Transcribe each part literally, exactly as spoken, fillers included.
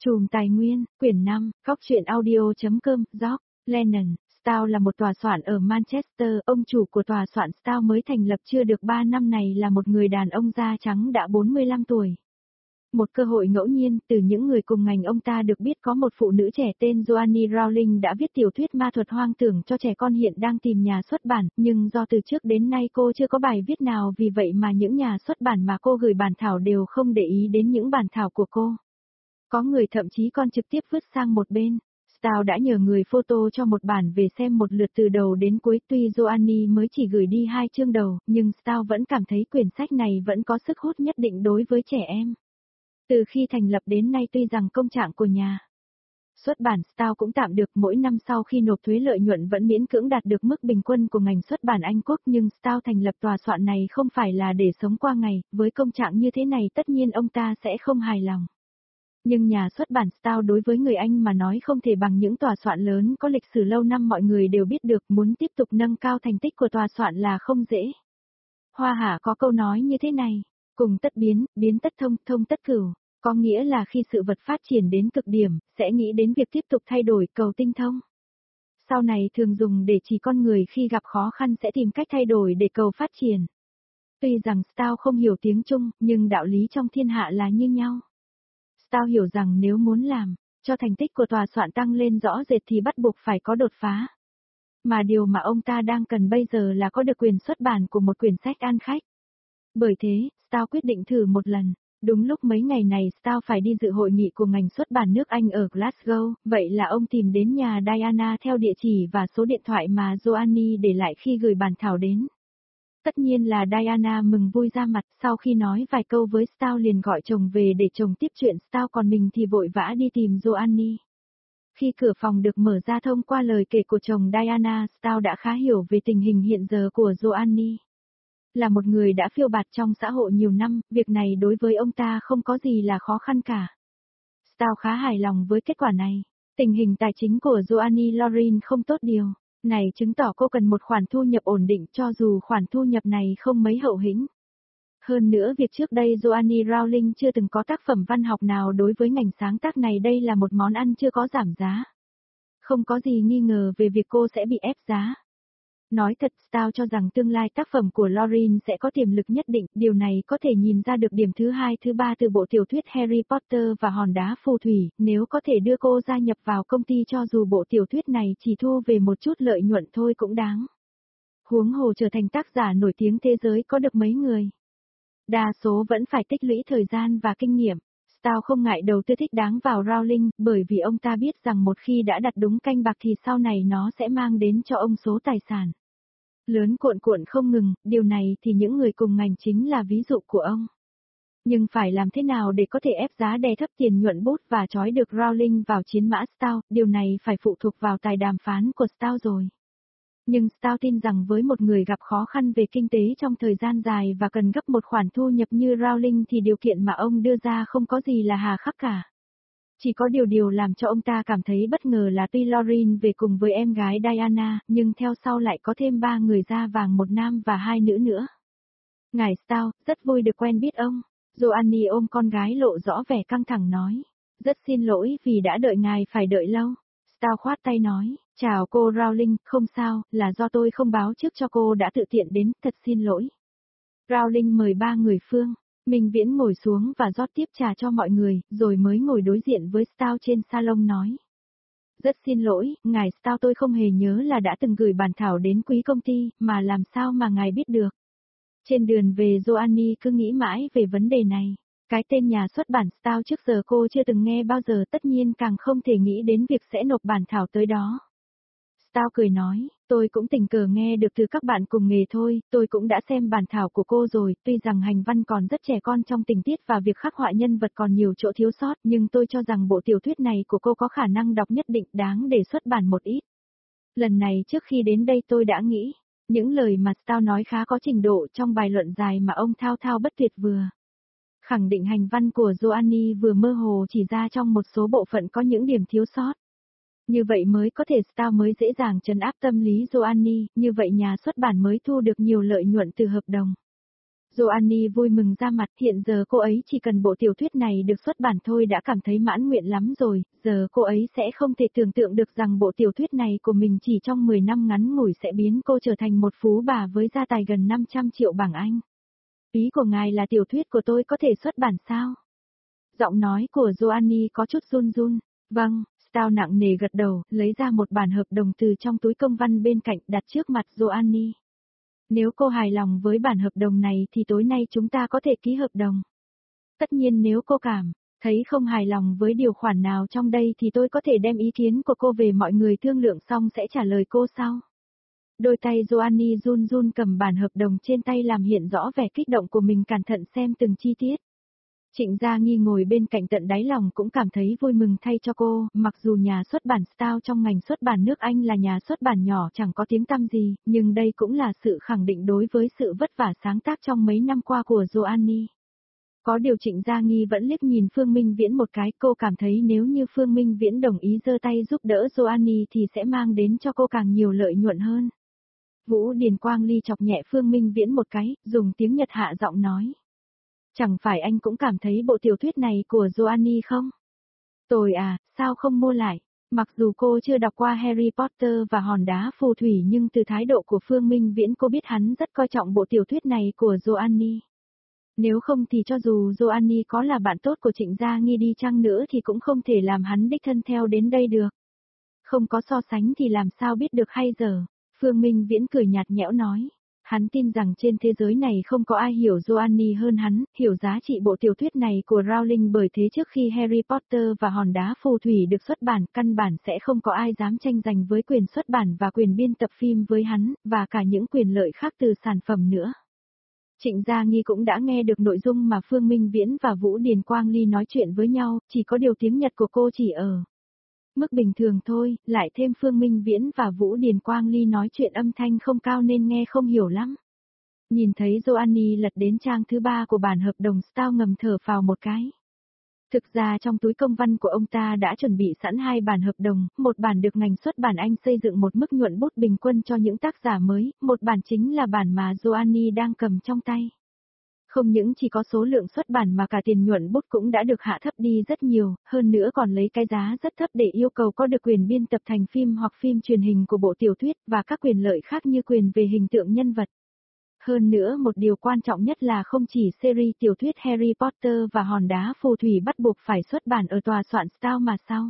Chùm tài nguyên, quyển năm, góc truyện audio.com, George Lennon, Stow là một tòa soạn ở Manchester, ông chủ của tòa soạn Stow mới thành lập chưa được ba năm này là một người đàn ông da trắng đã bốn mươi lăm tuổi. Một cơ hội ngẫu nhiên, từ những người cùng ngành ông ta được biết có một phụ nữ trẻ tên Joanne Rowling đã viết tiểu thuyết ma thuật hoang tưởng cho trẻ con hiện đang tìm nhà xuất bản, nhưng do từ trước đến nay cô chưa có bài viết nào vì vậy mà những nhà xuất bản mà cô gửi bản thảo đều không để ý đến những bản thảo của cô. Có người thậm chí còn trực tiếp vứt sang một bên. Stow đã nhờ người photo cho một bản về xem một lượt từ đầu đến cuối, tuy Joanne mới chỉ gửi đi hai chương đầu, nhưng Stow vẫn cảm thấy quyển sách này vẫn có sức hút nhất định đối với trẻ em. Từ khi thành lập đến nay tuy rằng công trạng của nhà xuất bản Stow cũng tạm được, mỗi năm sau khi nộp thuế lợi nhuận vẫn miễn cưỡng đạt được mức bình quân của ngành xuất bản Anh Quốc, nhưng Stow thành lập tòa soạn này không phải là để sống qua ngày, với công trạng như thế này tất nhiên ông ta sẽ không hài lòng. Nhưng nhà xuất bản Stow đối với người Anh mà nói không thể bằng những tòa soạn lớn có lịch sử lâu năm, mọi người đều biết được, muốn tiếp tục nâng cao thành tích của tòa soạn là không dễ. Hoa Hạ có câu nói như thế này, cùng tất biến, biến tất thông, thông tất cửu, có nghĩa là khi sự vật phát triển đến cực điểm, sẽ nghĩ đến việc tiếp tục thay đổi, cầu tinh thông. Sau này thường dùng để chỉ con người khi gặp khó khăn sẽ tìm cách thay đổi để cầu phát triển. Tuy rằng Stow không hiểu tiếng Trung, nhưng đạo lý trong thiên hạ là như nhau. Stow hiểu rằng nếu muốn làm cho thành tích của tòa soạn tăng lên rõ rệt thì bắt buộc phải có đột phá. Mà điều mà ông ta đang cần bây giờ là có được quyền xuất bản của một quyển sách ăn khách. Bởi thế, Stow quyết định thử một lần. Đúng lúc mấy ngày này Stow phải đi dự hội nghị của ngành xuất bản nước Anh ở Glasgow, vậy là ông tìm đến nhà Diana theo địa chỉ và số điện thoại mà Joanne để lại khi gửi bản thảo đến. Tất nhiên là Diana mừng vui ra mặt, sau khi nói vài câu với Stow liền gọi chồng về để chồng tiếp chuyện Stow, còn mình thì vội vã đi tìm Joanne. Khi cửa phòng được mở ra thông qua lời kể của chồng Diana, Stow đã khá hiểu về tình hình hiện giờ của Joanne. Là một người đã phiêu bạt trong xã hội nhiều năm, việc này đối với ông ta không có gì là khó khăn cả. Stow khá hài lòng với kết quả này. Tình hình tài chính của Joanne Lorin không tốt điều này chứng tỏ cô cần một khoản thu nhập ổn định, cho dù khoản thu nhập này không mấy hậu hĩnh. Hơn nữa việc trước đây Joanne Rowling chưa từng có tác phẩm văn học nào đối với ngành sáng tác này, đây là một món ăn chưa có giảm giá. Không có gì nghi ngờ về việc cô sẽ bị ép giá. Nói thật, Stow cho rằng tương lai tác phẩm của Lorin sẽ có tiềm lực nhất định, điều này có thể nhìn ra được điểm thứ hai thứ ba từ bộ tiểu thuyết Harry Potter và hòn đá phù thủy, nếu có thể đưa cô gia nhập vào công ty cho dù bộ tiểu thuyết này chỉ thu về một chút lợi nhuận thôi cũng đáng. Huống hồ trở thành tác giả nổi tiếng thế giới có được mấy người. Đa số vẫn phải tích lũy thời gian và kinh nghiệm. Stow không ngại đầu tư thích đáng vào Rowling, bởi vì ông ta biết rằng một khi đã đặt đúng canh bạc thì sau này nó sẽ mang đến cho ông số tài sản lớn cuộn cuộn không ngừng, điều này thì những người cùng ngành chính là ví dụ của ông. Nhưng phải làm thế nào để có thể ép giá đè thấp tiền nhuận bút và trói được Rowling vào chiến mã Stow, điều này phải phụ thuộc vào tài đàm phán của Stow rồi. Nhưng Stow tin rằng với một người gặp khó khăn về kinh tế trong thời gian dài và cần gấp một khoản thu nhập như Rowling thì điều kiện mà ông đưa ra không có gì là hà khắc cả. Chỉ có điều điều làm cho ông ta cảm thấy bất ngờ là tuy Lorin về cùng với em gái Diana, nhưng theo sau lại có thêm ba người da vàng, một nam và hai nữ nữa. Ngài Stow, rất vui được quen biết ông. Joanne ôm con gái lộ rõ vẻ căng thẳng nói. Rất xin lỗi vì đã đợi ngài phải đợi lâu. Stow khoát tay nói, chào cô Rowling, không sao, là do tôi không báo trước cho cô đã tự tiện đến, thật xin lỗi. Rowling mời ba người Phương. Minh Viễn ngồi xuống và rót tiếp trà cho mọi người, rồi mới ngồi đối diện với Stow trên salon nói. Rất xin lỗi, ngài Stow, tôi không hề nhớ là đã từng gửi bản thảo đến quý công ty, mà làm sao mà ngài biết được. Trên đường về Joanne cứ nghĩ mãi về vấn đề này. Cái tên nhà xuất bản Stow trước giờ cô chưa từng nghe bao giờ, tất nhiên càng không thể nghĩ đến việc sẽ nộp bản thảo tới đó. Stow cười nói, tôi cũng tình cờ nghe được từ các bạn cùng nghề thôi, tôi cũng đã xem bản thảo của cô rồi, tuy rằng hành văn còn rất trẻ con trong tình tiết và việc khắc họa nhân vật còn nhiều chỗ thiếu sót, nhưng tôi cho rằng bộ tiểu thuyết này của cô có khả năng đọc nhất định, đáng để xuất bản một ít. Lần này trước khi đến đây tôi đã nghĩ, những lời mà Stow nói khá có trình độ trong bài luận dài mà ông thao thao bất tuyệt vừa khẳng định hành văn của Joanne vừa mơ hồ chỉ ra trong một số bộ phận có những điểm thiếu sót. Như vậy mới có thể Stow mới dễ dàng trấn áp tâm lý Joanne, như vậy nhà xuất bản mới thu được nhiều lợi nhuận từ hợp đồng. Joanny vui mừng ra mặt, hiện giờ cô ấy chỉ cần bộ tiểu thuyết này được xuất bản thôi đã cảm thấy mãn nguyện lắm rồi, giờ cô ấy sẽ không thể tưởng tượng được rằng bộ tiểu thuyết này của mình chỉ trong mười năm ngắn ngủi sẽ biến cô trở thành một phú bà với gia tài gần năm trăm triệu bảng Anh. Ý của ngài là tiểu thuyết của tôi có thể xuất bản sao? Giọng nói của Joanny có chút run run. Vâng, Stow nặng nề gật đầu, lấy ra một bản hợp đồng từ trong túi công văn bên cạnh đặt trước mặt Joanny. Nếu cô hài lòng với bản hợp đồng này thì tối nay chúng ta có thể ký hợp đồng. Tất nhiên nếu cô cảm thấy không hài lòng với điều khoản nào trong đây thì tôi có thể đem ý kiến của cô về mọi người thương lượng xong sẽ trả lời cô sau. Đôi tay Joanny run run cầm bản hợp đồng trên tay làm hiện rõ vẻ kích động của mình, cẩn thận xem từng chi tiết. Trịnh Gia Nghi ngồi bên cạnh tận đáy lòng cũng cảm thấy vui mừng thay cho cô, mặc dù nhà xuất bản Stow trong ngành xuất bản nước Anh là nhà xuất bản nhỏ chẳng có tiếng tăm gì, nhưng đây cũng là sự khẳng định đối với sự vất vả sáng tác trong mấy năm qua của Joanny. Có điều Trịnh Gia Nghi vẫn liếc nhìn Phương Minh Viễn một cái, cô cảm thấy nếu như Phương Minh Viễn đồng ý giơ tay giúp đỡ Joanny thì sẽ mang đến cho cô càng nhiều lợi nhuận hơn. Vũ Điền Quang Ly chọc nhẹ Phương Minh Viễn một cái, dùng tiếng Nhật hạ giọng nói. Chẳng phải anh cũng cảm thấy bộ tiểu thuyết này của Joanny không? Tồi à, sao không mua lại? Mặc dù cô chưa đọc qua Harry Potter và hòn đá phù thủy nhưng từ thái độ của Phương Minh Viễn cô biết hắn rất coi trọng bộ tiểu thuyết này của Joanny. Nếu không thì cho dù Joanny có là bạn tốt của Trịnh Gia Nghi đi chăng nữa thì cũng không thể làm hắn đích thân theo đến đây được. Không có so sánh thì làm sao biết được hay giờ? Phương Minh Viễn cười nhạt nhẽo nói. Hắn tin rằng trên thế giới này không có ai hiểu Joanny hơn hắn, hiểu giá trị bộ tiểu thuyết này của Rowling, bởi thế trước khi Harry Potter và hòn đá phù thủy được xuất bản, căn bản sẽ không có ai dám tranh giành với quyền xuất bản và quyền biên tập phim với hắn, và cả những quyền lợi khác từ sản phẩm nữa. Trịnh Gia Nghi cũng đã nghe được nội dung mà Phương Minh Viễn và Vũ Điền Quang Ly nói chuyện với nhau, chỉ có điều tiếng Nhật của cô chỉ ở mức bình thường thôi, lại thêm Phương Minh Viễn và Vũ Điền Quang Ly nói chuyện âm thanh không cao nên nghe không hiểu lắm. Nhìn thấy Joanny lật đến trang thứ ba của bản hợp đồng, Stow ngầm thở phào một cái. Thực ra trong túi công văn của ông ta đã chuẩn bị sẵn hai bản hợp đồng, một bản được ngành xuất bản Anh xây dựng một mức nhuận bút bình quân cho những tác giả mới, một bản chính là bản mà Joanny đang cầm trong tay. Không những chỉ có số lượng xuất bản mà cả tiền nhuận bút cũng đã được hạ thấp đi rất nhiều, hơn nữa còn lấy cái giá rất thấp để yêu cầu có được quyền biên tập thành phim hoặc phim truyền hình của bộ tiểu thuyết và các quyền lợi khác như quyền về hình tượng nhân vật. Hơn nữa một điều quan trọng nhất là không chỉ series tiểu thuyết Harry Potter và hòn đá phù thủy bắt buộc phải xuất bản ở tòa soạn Stow mà sao?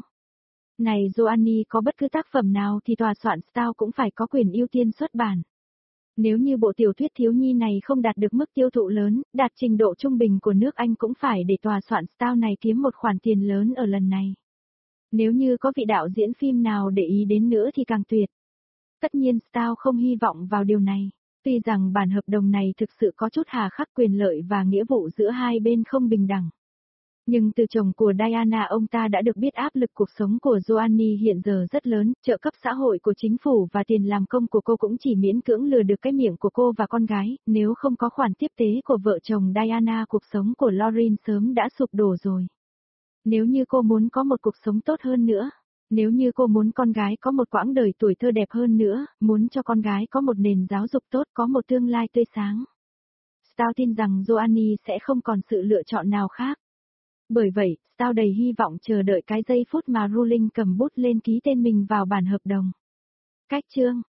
Này Joanny, có bất cứ tác phẩm nào thì tòa soạn Stow cũng phải có quyền ưu tiên xuất bản. Nếu như bộ tiểu thuyết thiếu nhi này không đạt được mức tiêu thụ lớn, đạt trình độ trung bình của nước Anh cũng phải để tòa soạn Stow này kiếm một khoản tiền lớn ở lần này. Nếu như có vị đạo diễn phim nào để ý đến nữa thì càng tuyệt. Tất nhiên Stow không hy vọng vào điều này. Tuy rằng bản hợp đồng này thực sự có chút hà khắc, quyền lợi và nghĩa vụ giữa hai bên không bình đẳng. Nhưng từ chồng của Diana, ông ta đã được biết áp lực cuộc sống của Joanny hiện giờ rất lớn, trợ cấp xã hội của chính phủ và tiền làm công của cô cũng chỉ miễn cưỡng lừa được cái miệng của cô và con gái, nếu không có khoản tiếp tế của vợ chồng Diana cuộc sống của Lauren sớm đã sụp đổ rồi. Nếu như cô muốn có một cuộc sống tốt hơn nữa, nếu như cô muốn con gái có một quãng đời tuổi thơ đẹp hơn nữa, muốn cho con gái có một nền giáo dục tốt, có một tương lai tươi sáng, Stow tin rằng Joanny sẽ không còn sự lựa chọn nào khác. Bởi vậy, Stow đầy hy vọng chờ đợi cái giây phút mà Rowling cầm bút lên ký tên mình vào bản hợp đồng. Cách chương